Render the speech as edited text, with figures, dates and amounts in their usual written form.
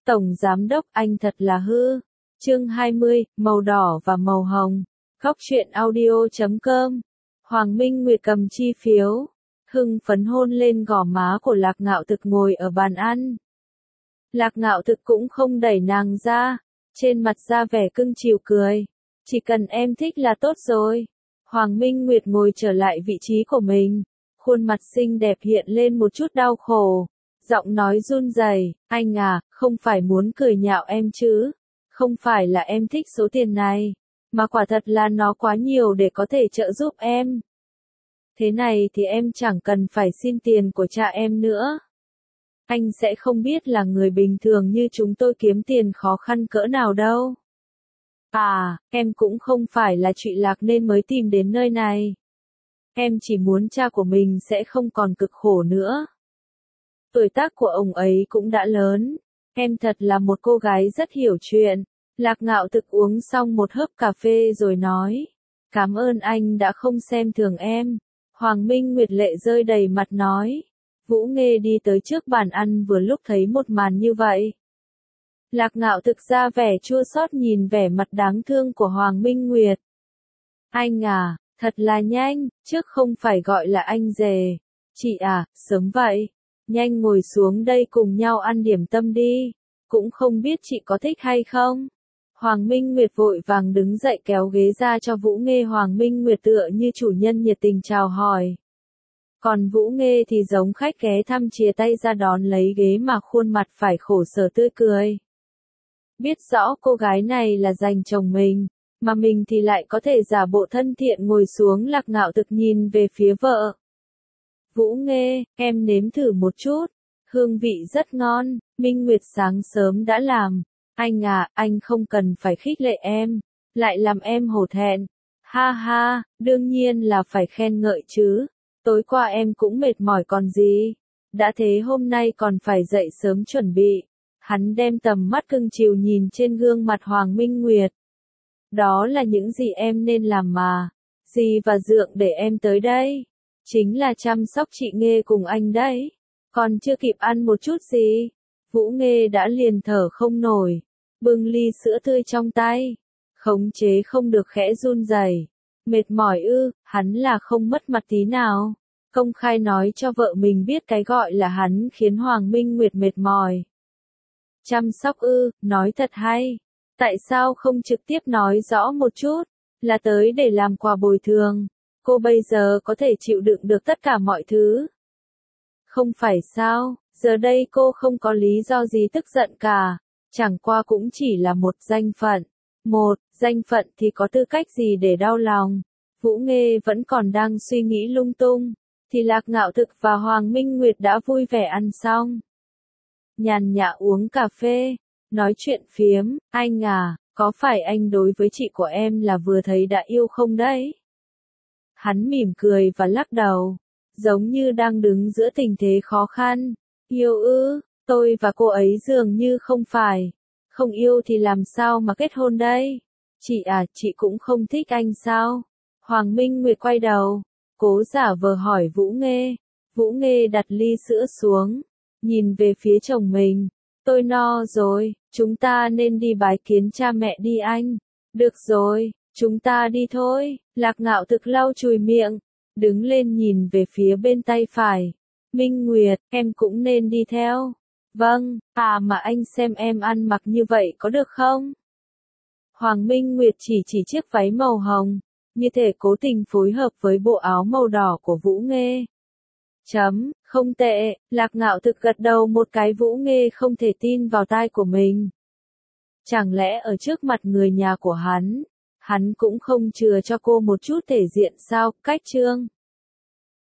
Tổng Giám đốc anh thật là hư. Chương 20, màu đỏ và màu hồng. Góc truyện audio.com. Hoàng Minh Nguyệt cầm chi phiếu, hưng phấn hôn lên gò má của Lạc Ngạo Thực ngồi ở bàn ăn. Lạc Ngạo Thực cũng không đẩy nàng ra, trên mặt ra vẻ cưng chiều cười. Chỉ cần em thích là tốt rồi. Hoàng Minh Nguyệt ngồi trở lại vị trí của mình, khuôn mặt xinh đẹp hiện lên một chút đau khổ. Giọng nói run rẩy, anh à, không phải muốn cười nhạo em chứ. Không phải là em thích số tiền này, mà quả thật là nó quá nhiều để có thể trợ giúp em. Thế này thì em chẳng cần phải xin tiền của cha em nữa. Anh sẽ không biết là người bình thường như chúng tôi kiếm tiền khó khăn cỡ nào đâu. À, em cũng không phải là Trụy Lạc nên mới tìm đến nơi này. Em chỉ muốn cha của mình sẽ không còn cực khổ nữa. Tuổi tác của ông ấy cũng đã lớn. Em thật là một cô gái rất hiểu chuyện. Lạc Ngạo Thực uống xong một hớp cà phê rồi nói. Cảm ơn anh đã không xem thường em. Hoàng Minh Nguyệt lệ rơi đầy mặt nói. Vũ Nghê đi tới trước bàn ăn vừa lúc thấy một màn như vậy. Lạc Ngạo Thực ra vẻ chua xót nhìn vẻ mặt đáng thương của Hoàng Minh Nguyệt. Anh à, thật là nhanh, trước không phải gọi là anh rể. Chị à, sớm vậy. Nhanh ngồi xuống đây cùng nhau ăn điểm tâm đi. Cũng không biết chị có thích hay không. Hoàng Minh Nguyệt vội vàng đứng dậy kéo ghế ra cho Vũ Nghê. Hoàng Minh Nguyệt tựa như chủ nhân nhiệt tình chào hỏi. Còn Vũ Nghê thì giống khách ghé thăm chìa tay ra đón lấy ghế mà khuôn mặt phải khổ sở tươi cười. Biết rõ cô gái này là dành chồng mình, mà mình thì lại có thể giả bộ thân thiện ngồi xuống. Lạc Ngạo Thực nhìn về phía vợ. Vũ Nghê, em nếm thử một chút. Hương vị rất ngon, Minh Nguyệt sáng sớm đã làm. Anh à, anh không cần phải khích lệ em, lại làm em hổ thẹn. Ha ha, đương nhiên là phải khen ngợi chứ. Tối qua em cũng mệt mỏi còn gì. Đã thế hôm nay còn phải dậy sớm chuẩn bị. Hắn đem tầm mắt cưng chiều nhìn trên gương mặt Hoàng Minh Nguyệt. Đó là những gì em nên làm mà. Dì và Dượng để em tới đây. Chính là chăm sóc chị Nghê cùng anh đấy. Còn chưa kịp ăn một chút gì. Vũ Nghê đã liền thở không nổi. Bưng ly sữa tươi trong tay. Khống chế không được khẽ run rẩy. Mệt mỏi ư, hắn là không mất mặt tí nào. Công khai nói cho vợ mình biết cái gọi là hắn khiến Hoàng Minh Nguyệt mệt mỏi. Chăm sóc ư, nói thật hay. Tại sao không trực tiếp nói rõ một chút, là tới để làm quà bồi thường. Cô bây giờ có thể chịu đựng được tất cả mọi thứ. Không phải sao, giờ đây cô không có lý do gì tức giận cả. Chẳng qua cũng chỉ là một danh phận. Một danh phận thì có tư cách gì để đau lòng. Vũ Nghê vẫn còn đang suy nghĩ lung tung. Thì Lạc Ngạo Thực và Hoàng Minh Nguyệt đã vui vẻ ăn xong. Nhàn nhã uống cà phê. Nói chuyện phiếm. Anh à, có phải anh đối với chị của em là vừa thấy đã yêu không đấy? Hắn mỉm cười và lắc đầu. Giống như đang đứng giữa tình thế khó khăn. Yêu ư, tôi và cô ấy dường như không phải. Không yêu thì làm sao mà kết hôn đây? Chị à, chị cũng không thích anh sao? Hoàng Minh Nguyệt quay đầu, cố giả vờ hỏi Vũ Nghê. Vũ Nghê đặt ly sữa xuống, nhìn về phía chồng mình. Tôi no rồi, chúng ta nên đi bái kiến cha mẹ đi anh. Được rồi, chúng ta đi thôi. Lạc Ngạo Thực lau chùi miệng, đứng lên nhìn về phía bên tay phải. Minh Nguyệt, em cũng nên đi theo. Vâng, à mà anh xem em ăn mặc như vậy có được không? Hoàng Minh Nguyệt chỉ chiếc váy màu hồng, như thể cố tình phối hợp với bộ áo màu đỏ của Vũ Nghê. Không tệ, Lạc Ngạo Thực gật đầu một cái. Vũ Nghê không thể tin vào tai của mình. Chẳng lẽ ở trước mặt người nhà của hắn cũng không chừa cho cô một chút thể diện sao? Cách trương.